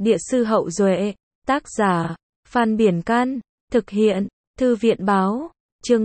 Địa sư Hậu Duệ, tác giả, Phan Biển Can, thực hiện, Thư viện Báo, chương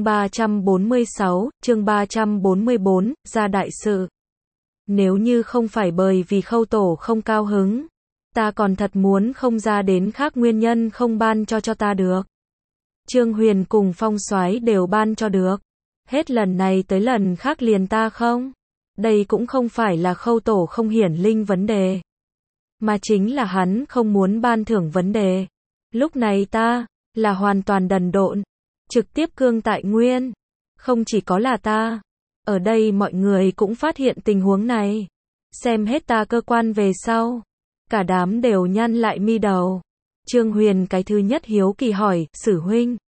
346, chương 344, ra đại sự. Nếu như không phải bởi vì Khâu Tổ không cao hứng, ta còn thật muốn không ra đến khác nguyên nhân không ban cho ta được. Trương Huyền cùng Phong Soái đều ban cho được. Hết lần này tới lần khác liền ta không. Đây cũng không phải là Khâu Tổ không hiển linh vấn đề, mà chính là hắn không muốn ban thưởng vấn đề. Lúc này ta, là hoàn toàn đần độn, trực tiếp cương tại nguyên. Không chỉ có là ta, ở đây mọi người cũng phát hiện tình huống này. Xem hết ta cơ quan về sau, cả đám đều nhăn lại mi đầu. Trương Huyền cái thứ nhất hiếu kỳ hỏi, Sử huynh,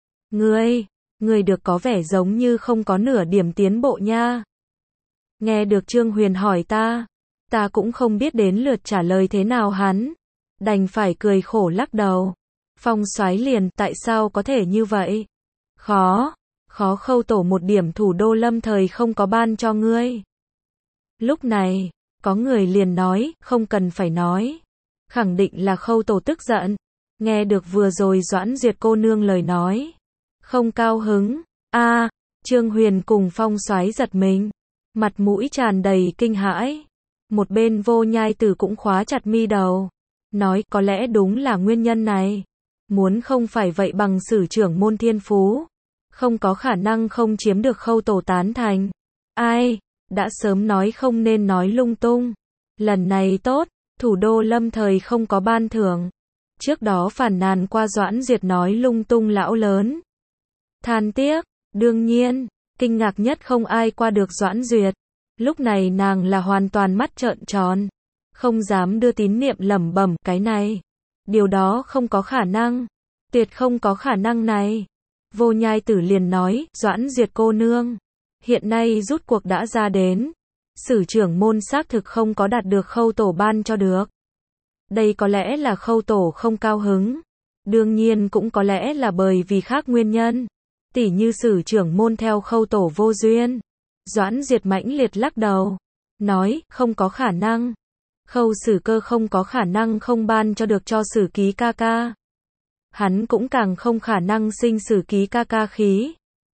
ngươi được có vẻ giống như không có nửa điểm tiến bộ nha. Nghe được Trương Huyền hỏi ta cũng không biết đến lượt trả lời thế nào hắn, đành phải cười khổ lắc đầu. Phong Soái liền, tại sao có thể như vậy? Khó Khâu Tổ một điểm thủ đô lâm thời không có ban cho ngươi. Lúc này, có người liền nói, không cần phải nói. Khẳng định là Khâu Tổ tức giận. Nghe được vừa rồi Doãn Duyệt cô nương lời nói, không cao hứng. Trương Huyền cùng Phong Soái giật mình, mặt mũi tràn đầy kinh hãi. Một bên Vô Nhai Tử cũng khóa chặt mi đầu, nói có lẽ đúng là nguyên nhân này. Muốn không phải vậy bằng Sử trưởng môn thiên phú, không có khả năng không chiếm được Khâu Tổ tán thành. Ai, đã sớm nói không nên nói lung tung. Lần này tốt, thủ đô lâm thời không có ban thưởng. Trước đó phản nàn qua Doãn Duyệt nói lung tung lão lớn. Than tiếc, đương nhiên, kinh ngạc nhất không ai qua được Doãn Duyệt. Lúc này nàng là hoàn toàn mắt trợn tròn, không dám đưa tín niệm lẩm bẩm, cái này, điều đó không có khả năng, tuyệt không có khả năng này. Vô Nhai Tử liền nói, Doãn Duyệt cô nương, hiện nay rút cuộc đã ra đến, Sử trưởng môn xác thực không có đạt được Khâu Tổ ban cho được. Đây có lẽ là Khâu Tổ không cao hứng, đương nhiên cũng có lẽ là bởi vì khác nguyên nhân, tỉ như Sử trưởng môn theo Khâu Tổ vô duyên. Doãn Duyệt mãnh liệt lắc đầu, nói, không có khả năng. Khâu Sử Cơ không có khả năng không ban cho được cho Sử Ký ca ca. Hắn cũng càng không khả năng sinh Sử Ký ca ca khí.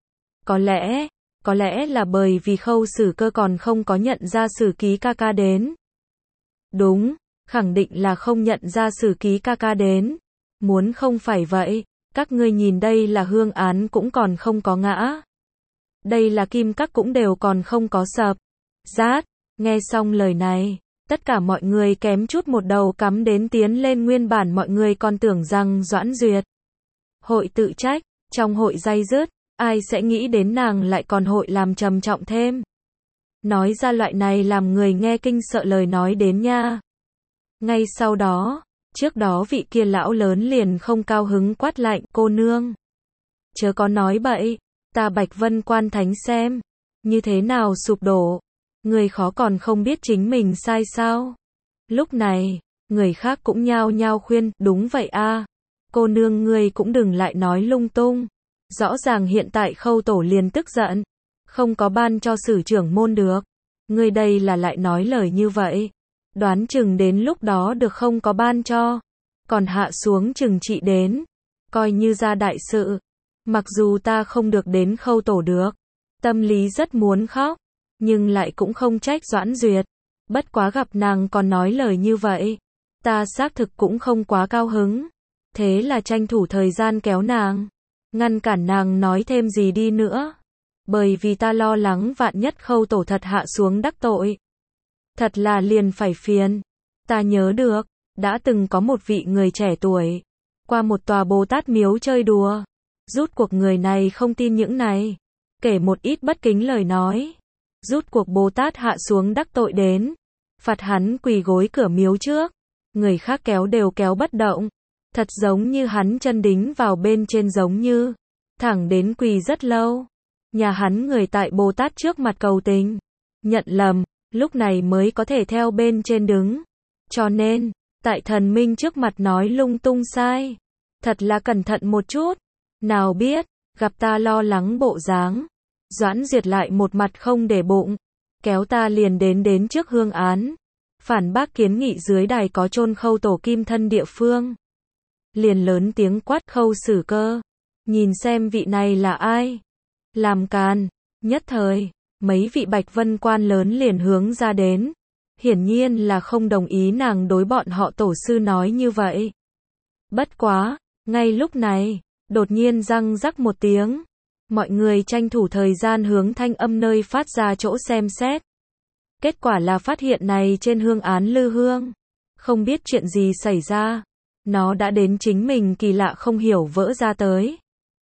Có lẽ là bởi vì Khâu Sử Cơ còn không có nhận ra Sử Ký ca ca đến. Đúng, khẳng định là không nhận ra Sử Ký ca ca đến. Muốn không phải vậy, các ngươi nhìn đây là hương án cũng còn không có ngã. Đây là kim các cũng đều còn không có sập. Rát, nghe xong lời này, tất cả mọi người kém chút một đầu cắm đến tiến lên, nguyên bản mọi người còn tưởng rằng Doãn Duyệt hội tự trách, trong hội day dứt, ai sẽ nghĩ đến nàng lại còn hội làm trầm trọng thêm. Nói ra loại này làm người nghe kinh sợ lời nói đến nha. Ngay sau đó, trước đó vị kia lão lớn liền không cao hứng quát lạnh, cô nương, chớ có nói bậy. Ta Bạch Vân Quan Thánh xem, như thế nào sụp đổ, người khó còn không biết chính mình sai sao. Lúc này, người khác cũng nhao nhao khuyên, đúng vậy cô nương ngươi cũng đừng lại nói lung tung. Rõ ràng hiện tại Khâu Tổ liền tức giận, không có ban cho Sử trưởng môn được. Ngươi đây là lại nói lời như vậy, đoán chừng đến lúc đó được không có ban cho, còn hạ xuống trừng trị đến, coi như ra đại sự. Mặc dù ta không được đến Khâu Tổ được, tâm lý rất muốn khóc, nhưng lại cũng không trách Doãn Duyệt. Bất quá gặp nàng còn nói lời như vậy, ta xác thực cũng không quá cao hứng. Thế là tranh thủ thời gian kéo nàng, ngăn cản nàng nói thêm gì đi nữa. Bởi vì ta lo lắng vạn nhất Khâu Tổ thật hạ xuống đắc tội, thật là liền phải phiền. Ta nhớ được, đã từng có một vị người trẻ tuổi, qua một tòa Bồ Tát miếu chơi đùa. Rút cuộc người này không tin những này, kể một ít bất kính lời nói. Rút cuộc Bồ Tát hạ xuống đắc tội đến, phạt hắn quỳ gối cửa miếu trước. Người khác kéo đều kéo bất động, thật giống như hắn chân đính vào bên trên giống như, thẳng đến quỳ rất lâu. Nhà hắn người tại Bồ Tát trước mặt cầu tình, nhận lầm, lúc này mới có thể theo bên trên đứng. Cho nên, tại thần minh trước mặt nói lung tung sai, thật là cẩn thận một chút. Nào biết, gặp ta lo lắng bộ dáng, Doãn Duyệt lại một mặt không để bụng, kéo ta liền đến trước hương án. phản bác kiến nghị dưới đài có chôn Khâu tổ kim thân địa phương. Liền lớn tiếng quát Khâu Sử Cơ. Nhìn xem vị này là ai? Làm càn. Nhất thời, mấy vị Bạch Vân quan lớn liền hướng ra đến. Hiển nhiên là không đồng ý nàng đối bọn họ tổ sư nói như vậy. Bất quá, ngay lúc này, đột nhiên răng rắc một tiếng. Mọi người tranh thủ thời gian hướng thanh âm nơi phát ra chỗ xem xét. Kết quả là phát hiện này trên hương án lư hương. Không biết chuyện gì xảy ra. Nó đã đến chính mình kỳ lạ không hiểu vỡ ra tới.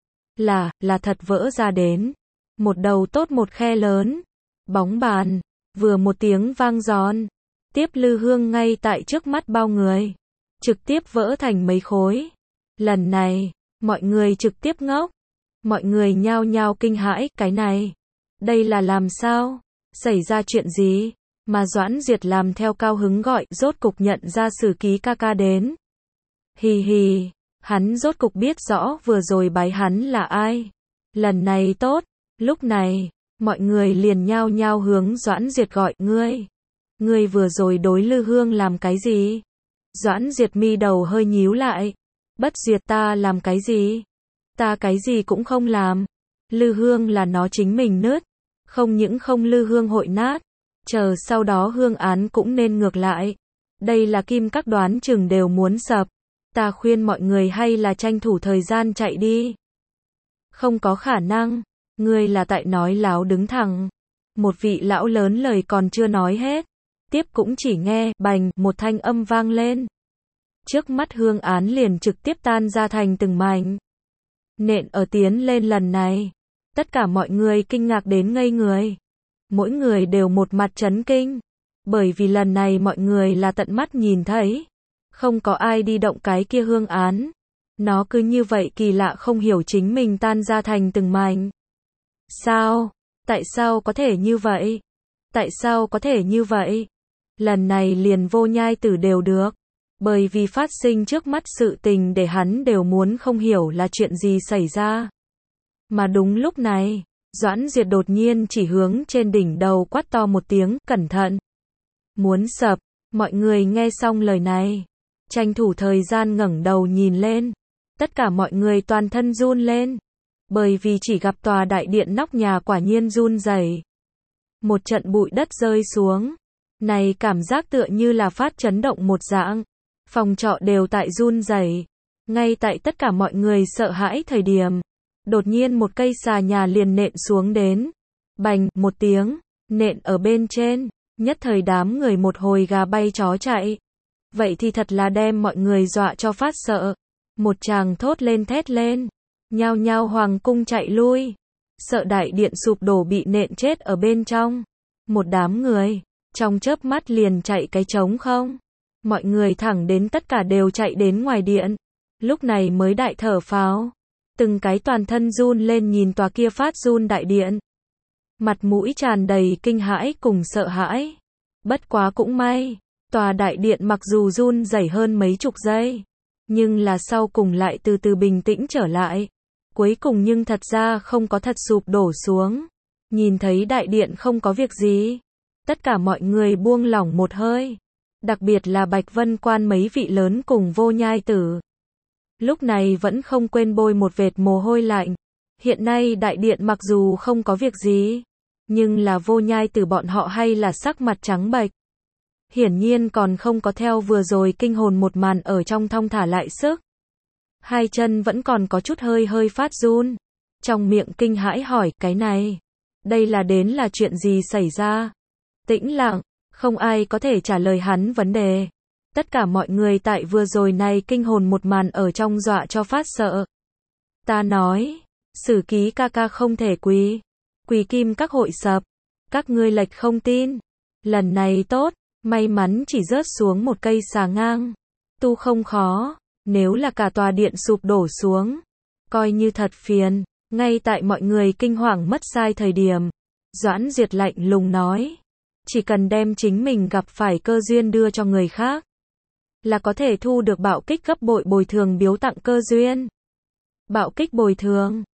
Là thật vỡ ra đến. Một đầu tốt một khe lớn. Bóng bàn. Vừa một tiếng vang giòn. Tiếp lư hương ngay tại trước mắt bao người. Trực tiếp vỡ thành mấy khối. Lần này, mọi người trực tiếp ngốc. Mọi người nhao nhao kinh hãi, cái này. Đây là làm sao? Xảy ra chuyện gì? Mà Doãn Diệt làm theo cao hứng gọi, rốt cục nhận ra Sử Ký ca ca đến. Hì hì, hắn rốt cục biết rõ vừa rồi bái hắn là ai. Lần này tốt, lúc này, mọi người liền nhao nhao hướng Doãn Diệt gọi, ngươi vừa rồi đối Lư Hương làm cái gì? Doãn Diệt mi đầu hơi nhíu lại. Bất Duyệt, ta làm cái gì? Ta cái gì cũng không làm. Lư Hương là nó chính mình nứt. Không những không Lư Hương hội nát. Chờ sau đó hương án cũng nên ngược lại. Đây là kim các đoán chừng đều muốn sập. Ta khuyên mọi người hay là tranh thủ thời gian chạy đi. Không có khả năng. Ngươi là tại nói láo đứng thẳng. Một vị lão lớn lời còn chưa nói hết. Tiếp cũng chỉ nghe, bành, một thanh âm vang lên. Trước mắt hương án liền trực tiếp tan ra thành từng mảnh. Nện ở tiến lên lần này. Tất cả mọi người kinh ngạc đến ngây người. Mỗi người đều một mặt chấn kinh. Bởi vì lần này mọi người là tận mắt nhìn thấy. Không có ai đi động cái kia hương án. Nó cứ như vậy kỳ lạ không hiểu chính mình tan ra thành từng mảnh. Sao? Tại sao có thể như vậy? Tại sao có thể như vậy? Lần này liền Vô Nhai Tử đều được. Bởi vì phát sinh trước mắt sự tình để hắn đều muốn không hiểu là chuyện gì xảy ra. Mà đúng lúc này, Doãn Diệt đột nhiên chỉ hướng trên đỉnh đầu quát to một tiếng, cẩn thận. Muốn sập, mọi người nghe xong lời này. Tranh thủ thời gian ngẩng đầu nhìn lên. Tất cả mọi người toàn thân run lên. Bởi vì chỉ gặp tòa đại điện nóc nhà quả nhiên run rẩy. Một trận bụi đất rơi xuống. Này cảm giác tựa như là phát chấn động một dạng. Phòng trọ đều tại run rẩy. Ngay tại tất cả mọi người sợ hãi thời điểm. Đột nhiên một cây xà nhà liền nện xuống đến. Bành, một tiếng, nện ở bên trên. Nhất thời đám người một hồi gà bay chó chạy. Vậy thì thật là đem mọi người dọa cho phát sợ. Một chàng thốt lên thét lên. Nhao nhao hoàng cung chạy lui. Sợ đại điện sụp đổ bị nện chết ở bên trong. Một đám người, trong chớp mắt liền chạy cái trống không. Mọi người thẳng đến tất cả đều chạy đến ngoài điện. Lúc này mới đại thở phào. Từng cái toàn thân run lên nhìn tòa kia phát run đại điện. Mặt mũi tràn đầy kinh hãi cùng sợ hãi. Bất quá cũng may, tòa đại điện mặc dù run rẩy hơn mấy chục giây, nhưng là sau cùng lại từ từ bình tĩnh trở lại. Cuối cùng nhưng thật ra không có thật sụp đổ xuống. Nhìn thấy đại điện không có việc gì. Tất cả mọi người buông lỏng một hơi. Đặc biệt là Bạch Vân Quan mấy vị lớn cùng Vô Nhai Tử. Lúc này vẫn không quên bôi một vệt mồ hôi lạnh. Hiện nay đại điện mặc dù không có việc gì, nhưng là Vô Nhai Tử bọn họ hay là sắc mặt trắng bệch. Hiển nhiên còn không có theo vừa rồi kinh hồn một màn ở trong thong thả lại sức. Hai chân vẫn còn có chút hơi hơi phát run. Trong miệng kinh hãi hỏi, cái này, đây là đến là chuyện gì xảy ra? Tĩnh lặng, không ai có thể trả lời hắn vấn đề. Tất cả mọi người tại vừa rồi này kinh hồn một màn ở trong dọa cho phát sợ. Ta nói, Sử Ký ca ca không thể quỳ kim các hội sập. Các ngươi lệch không tin. Lần này tốt, may mắn chỉ rớt xuống một cây xà ngang. Tu không khó, nếu là cả tòa điện sụp đổ xuống, coi như thật phiền. Ngay tại mọi người kinh hoàng mất sai thời điểm, Doãn Diệt lạnh lùng nói. Chỉ cần đem chính mình gặp phải cơ duyên đưa cho người khác, là có thể thu được bạo kích gấp bội bồi thường biếu tặng cơ duyên. Bạo kích bồi thường.